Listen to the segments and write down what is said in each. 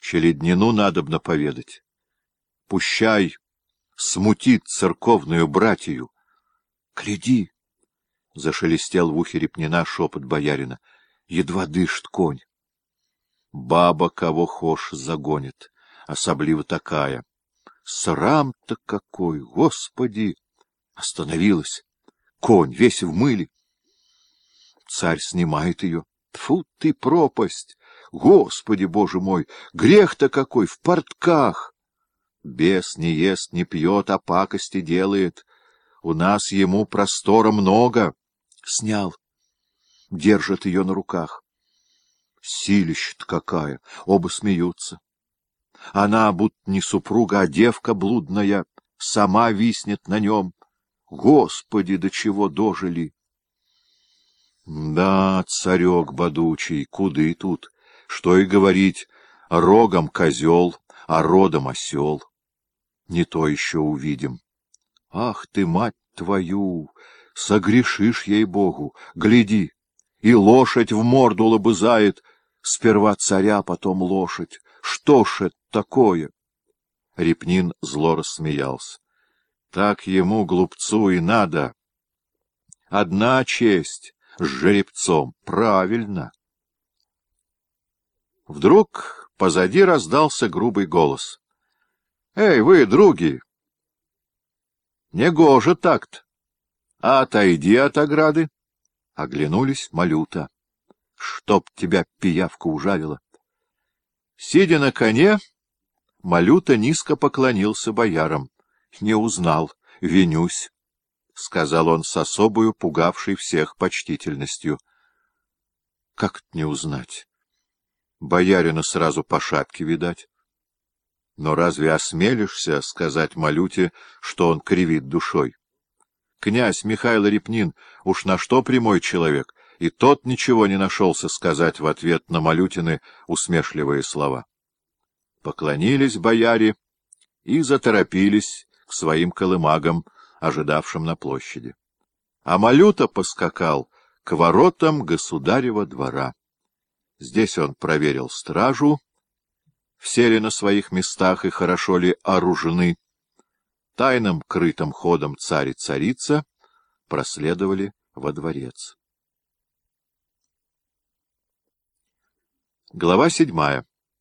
челяднину надобно поведать. Пущай смутит церковную братью. — Гляди! — зашелестел в ухе Репнина шепот боярина. — Едва дышит конь. Баба кого хошь загонит, особливо такая. Срам-то какой, Господи! Остановилась. Конь весь в мыле. Царь снимает ее. Тьфу ты, пропасть! Господи, Боже мой! Грех-то какой! В портках! Бес не ест, не пьет, а пакости делает. У нас ему простора много. Снял. Держит ее на руках. Силища-то какая! Оба смеются. Она, будто не супруга, а девка блудная, сама виснет на нем. Господи, до чего дожили! Да, царек бодучий, куды тут? Что и говорить, рогом козел, а родом осел. Не то еще увидим. Ах ты, мать твою! Согрешишь, ей-богу! Гляди! И лошадь в морду лобызает. Сперва царя, потом лошадь. Что ж это такое? Репнин зло рассмеялся. Так ему, глупцу, и надо. Одна честь с жеребцом. Правильно. Вдруг позади раздался грубый голос. — Эй, вы, други! Негоже так-то. Отойди от ограды. Оглянулись Малюта. Чтоб тебя пиявка ужалила. Сидя на коне, Малюта низко поклонился боярам. Не узнал, винюсь, — сказал он с особою, пугавшей всех почтительностью. — Как-то не узнать? Боярина сразу по шапке видать. Но разве осмелишься сказать Малюте, что он кривит душой? Князь Михаил Репнин уж на что прямой человек, и тот ничего не нашелся сказать в ответ на Малютины усмешливые слова. Поклонились бояре и заторопились к своим колымагам, ожидавшим на площади. А Малюта поскакал к воротам государева двора. Здесь он проверил стражу, все ли на своих местах и хорошо ли оружены. Тайным крытым ходом царь и царица проследовали во дворец. Глава 7.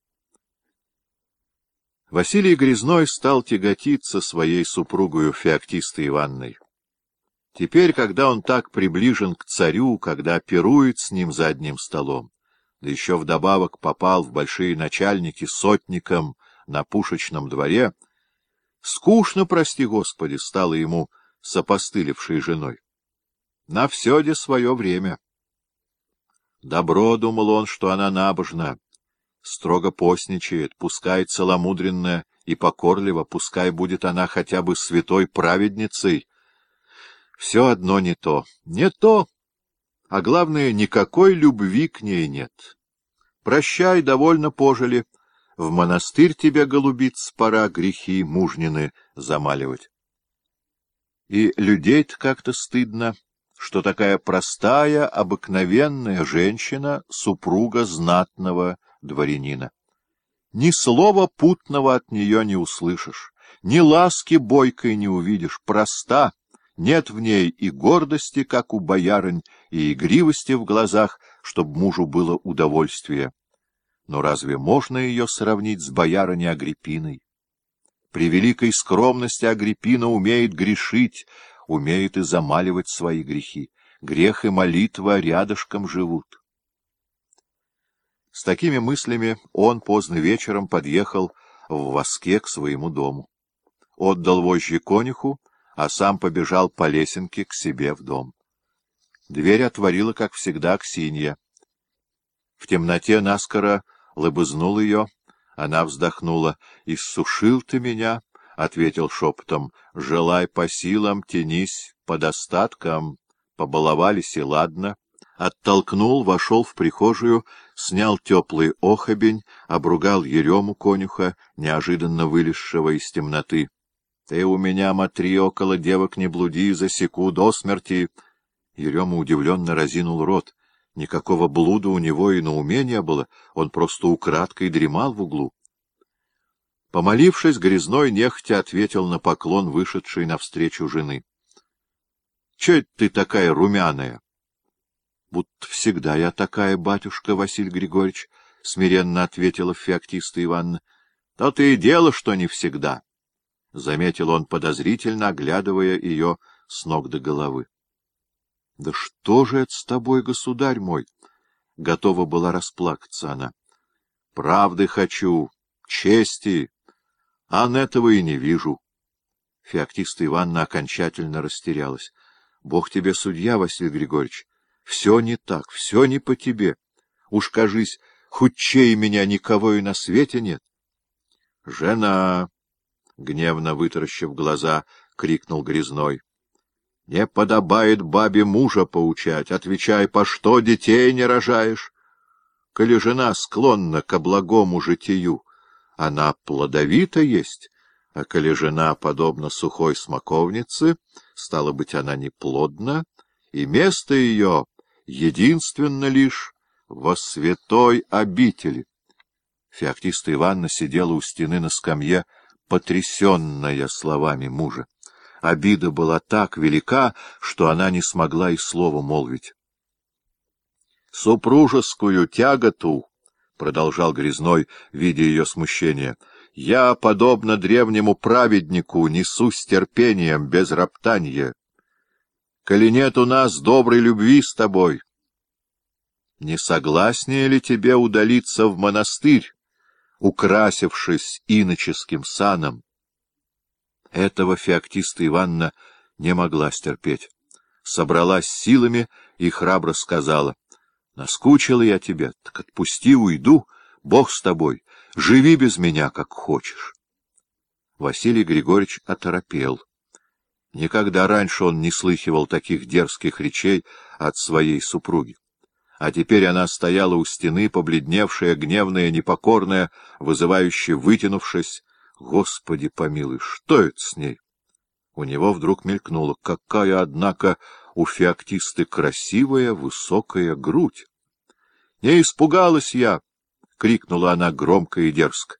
Василий Грязной стал тяготиться своей супругою Феоктистой Ивановной. Теперь, когда он так приближен к царю, когда пирует с ним за одним столом, да еще вдобавок попал в большие начальники сотником на пушечном дворе, скучно, прости Господи, стало ему с опостылевшей женой. На все де свое время. Добро, думал он, что она набожна, строго постничает, пускай целомудренная и покорлива, пускай будет она хотя бы святой праведницей. Все одно не то, не то, а главное, никакой любви к ней нет. Прощай, довольно пожили, в монастырь тебе, голубиц, пора грехи мужнины замаливать. И людей-то как-то стыдно, что такая простая, обыкновенная женщина — супруга знатного дворянина. Ни слова путного от нее не услышишь, ни ласки бойкой не увидишь, проста, нет в ней и гордости, как у боярынь, и игривости в глазах, чтоб мужу было удовольствие. Но разве можно ее сравнить с боярыней Агриппиной? При великой скромности Агриппина умеет грешить, умеет и замаливать свои грехи. Грех и молитва рядышком живут. С такими мыслями он поздно вечером подъехал в воске к своему дому. Отдал вожжи конюху, а сам побежал по лесенке к себе в дом. Дверь отворила, как всегда, Аксинья. В темноте наскоро лобызнул ее, она вздохнула. — Иссушил ты меня, — ответил шепотом, — желай по силам, тянись по достаткам. Побаловались, и ладно. Оттолкнул, вошел в прихожую, снял теплый охобень, обругал Ерему конюха, неожиданно вылезшего из темноты. — Ты у меня, матри, около девок не блуди, засеку до смерти. Ерема удивленно разинул рот. Никакого блуда у него и на уме не было, он просто украдкой дремал в углу. Помолившись, Грязной нехотя ответил на поклон вышедшей навстречу жены. — Чё это ты такая румяная? — Будто всегда я такая, батюшка Василий Григорьевич, — смиренно ответила Феоктиста Ивановна. — То-то и дело, что не всегда, — заметил он подозрительно, оглядывая ее с ног до головы. — Да что же это с тобой, государь мой? — готова была расплакаться она. — Правды хочу, чести, а этого и не вижу. Феоктиста Ивановна окончательно растерялась. — Бог тебе судья, Василий Григорьевич. Все не так, все не по тебе. Уж, кажись, худчей меня никого и на свете нет. — Жена! — гневно вытаращив глаза, крикнул Грязной. — Не подобает бабе мужа поучать. Отвечай, по что детей не рожаешь? Коли жена склонна ко благому житию, она плодовита есть, а коли жена подобна сухой смоковнице, стало быть, она неплодна, и место ее единственно лишь во святой обители. Феоктиста Ивановна сидела у стены на скамье, потрясенная словами мужа. Обида была так велика, что она не смогла и слова молвить. — Супружескую тяготу, — продолжал Грязной, видя ее смущение, — я, подобно древнему праведнику, несу с терпением, без роптанья. Коли нет у нас доброй любви с тобой, не согласнее ли тебе удалиться в монастырь, украсившись иноческим саном? Этого Феоктиста Ивановна не могла стерпеть. Собралась силами и храбро сказала: — Наскучила я тебе, так отпусти, уйду, Бог с тобой, живи без меня, как хочешь. Василий Григорьевич оторопел. Никогда раньше он не слыхивал таких дерзких речей от своей супруги. А теперь она стояла у стены, побледневшая, гневная, непокорная, вызывающе вытянувшись. Господи помилуй, что это с ней? У него вдруг мелькнуло: какая, однако, у Феоктисты красивая высокая грудь! — Не испугалась я! — крикнула она громко и дерзко.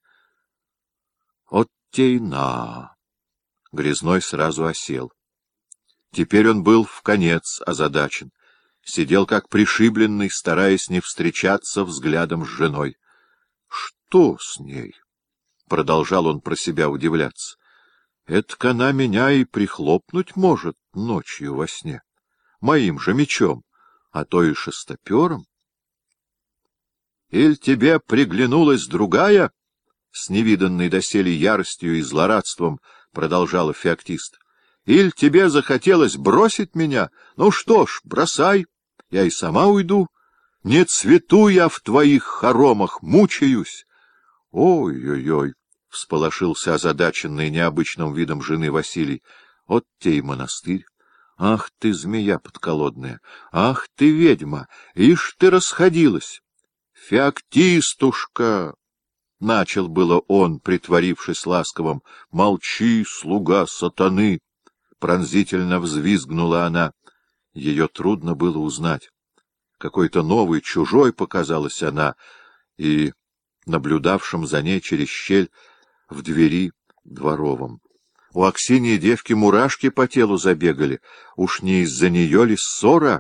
— От тейна! Грязной сразу осел. Теперь он был вконец озадачен. Сидел как пришибленный, стараясь не встречаться взглядом с женой. — Что с ней? — продолжал он про себя удивляться. — Этак она меня и прихлопнуть может ночью во сне. Моим же мечом, а то и шестопером. — Иль тебе приглянулась другая? — с невиданной доселе яростью и злорадством продолжала Феоктиста. — Иль тебе захотелось бросить меня? Ну что ж, бросай, я и сама уйду. Не цвету я в твоих хоромах, мучаюсь. Ой-ой-ой! — всполошился озадаченный необычным видом жены Василий. — Вот те и монастырь. Ах ты, змея подколодная! Ах ты, ведьма! Ишь ты расходилась! Феоктистушка! — начал было он, притворившись ласковым. — Молчи, слуга сатаны! — пронзительно взвизгнула она. Ее трудно было узнать. Какой-то новый, чужой показалась она, и наблюдавшим за ней через щель в двери дворовом. У Аксиньи девки мурашки по телу забегали. Уж не из-за нее ли ссора?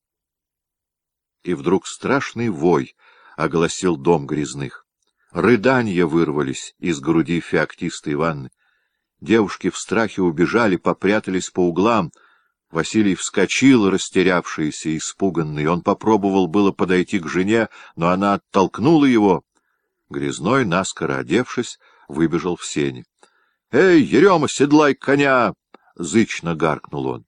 И вдруг страшный вой огласил дом Грязных. Рыданья вырвались из груди Феоктисты Ивановны. Девушки в страхе убежали, попрятались по углам. Василий вскочил, растерявшийся, испуганный. Он попробовал было подойти к жене, но она оттолкнула его. Грязной, наскоро одевшись, выбежал в сени. — Эй, Ерема, седлай коня! — зычно гаркнул он.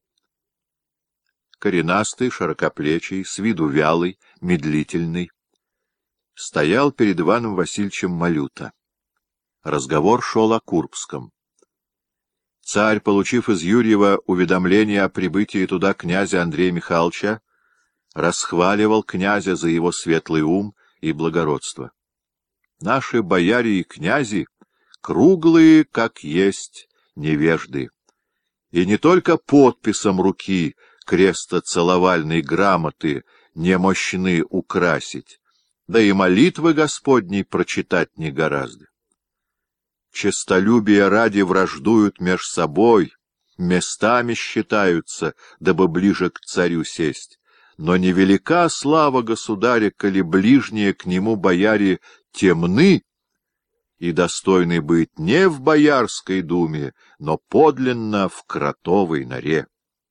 Коренастый, широкоплечий, с виду вялый, медлительный, стоял перед Иваном Васильевичем Малюта. Разговор шел о Курбском. Царь, получив из Юрьева уведомление о прибытии туда князя Андрея Михайловича, расхваливал князя за его светлый ум и благородство. Наши бояре и князи круглые, как есть, невежды, и не только подписом руки крестоцеловальной грамоты немощны украсить, да и молитвы Господней прочитать не гораздо. честолюбия ради враждуют меж собой, местами считаются, дабы ближе к царю сесть. Но невелика слава государя, коли ближние к нему бояре темны, и достойны быть не в Боярской думе, но подлинно в Кротовой норе.